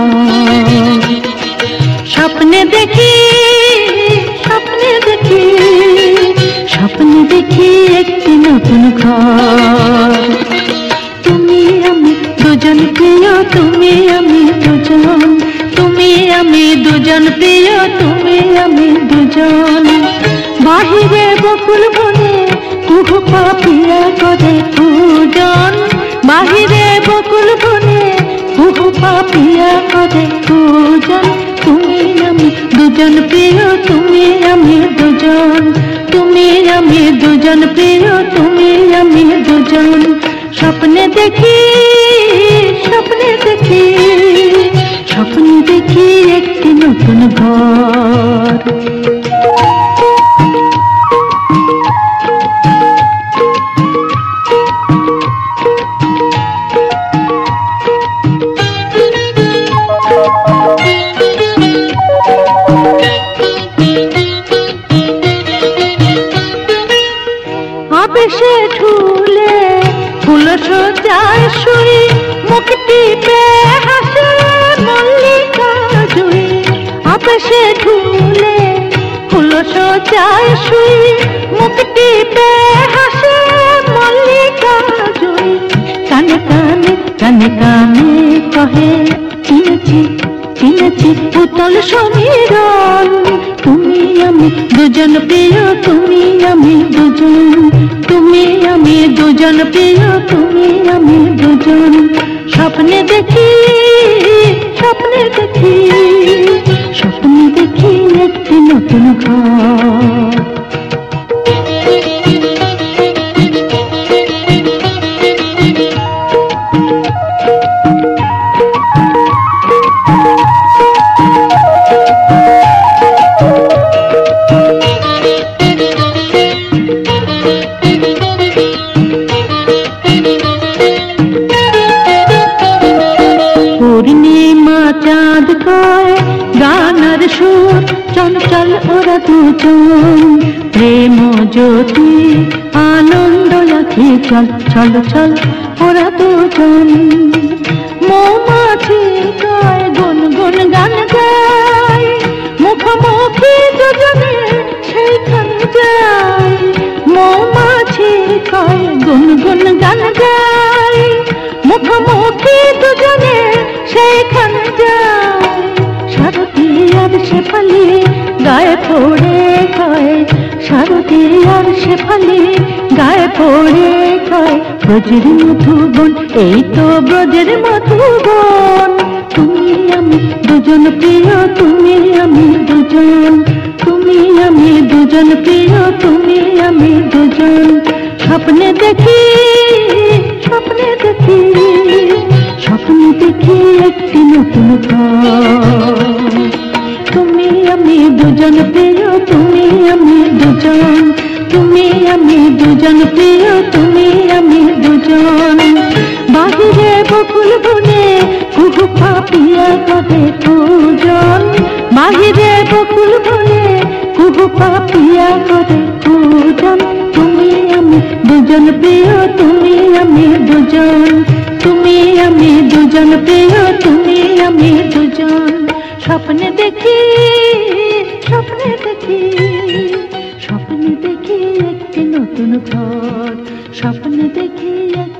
ঘর। স্বপ্নে দেখি, স্বপ্নে দেখি, স্বপ্নে দেখি একটি নতুন ঘর। তুমি আমি দুজন প্রিয়, তুমি আমি দুজন, তুমি আমি দুজন প্রিয়, তুমি আমি দুজন। বাহিরে বকুল বনে কুহু পাপিয়া করে পূজন, বাহিরে বকুল বনে কুহু পাপিয়া করে পূজন। তুমি আমি দুজন প্রিয়, তুমি আমি দুজন, তুমি আমি দুজন প্রিয়, তুমি আমি দুজন। স্বপ্নে দেখি, স্বপ্নে দেখি, স্বপ্নে দেখি একটি নতুন ঘর। আবেশে ঝুলে ফুল সজায় শুই, মুক্তি পে হাসে মল্লিকা জুই। আবেশে ঝুলে ফুল সজায় শুই, মুক্তি পে হাসে মল্লিকা জুই। কানে কানে কানে কানে কহে চিনেছি চিনেছি উতল সমীরণ। তুমি আমি দুজন প্রিয়, তুমি আমি দুজন, তুমি আমি দুজন প্রিয়, তুমি আমি দুজন। স্বপ্নে দেখি, স্বপ্নে দেখি, স্বপ্নে দেখি একটি নতুন ঘর। পূর্ণিমা চাঁদ কয় গানার সুর, চঞ্চল ওরা দুজন। প্রেম জ্যোতি আনন্দ আখি চল চল চল ওরা দুজন। মৌমাছি কয় গুন গুন গান গায়, মুখোমুখি দুজনে সেইখানে যায়। মৌমাছি কয় গুন গুন গান গায়, মুখোমুখি দুজনে সেইখানে যায়। সারথি আর শেফালি গায়ে পড়ে কয়, সারথি আর শেফালি গায়ে পড়ে কয় ব্রজের মধুবন, এই তো ব্রজের মধুবন। তুমি আমি দুজন প্রিয়, তুমি আমি দুজন, তুমি আমি দুজন প্রিয়, তুমি আমি দুজন। স্বপ্নে দেখি, স্বপ্নে দেখি, স্বপ্নে দেখি একটি নতুন ঘর। তুমি আমি দুজন প্রিয়, তুমি আমি দুজন, তুমি আমি দুজন প্রিয়, তুমি আমি দুজন। বাহিরে বকুল বনে কুহু পাপিয়া করে পূজন, বাহিরে বকুল বনে কুহু পাপিয়া করে পূজন। তুমি আমি দুজন প্রিয়, তুমি আমি দুজন, তুমি আমি দুজন প্রিয়, তুমি আমি দুজন। স্বপ্নে দেখি, স্বপ্নে দেখি, স্বপ্নে দেখি একটি নতুন ঘর। স্বপ্নে দেখি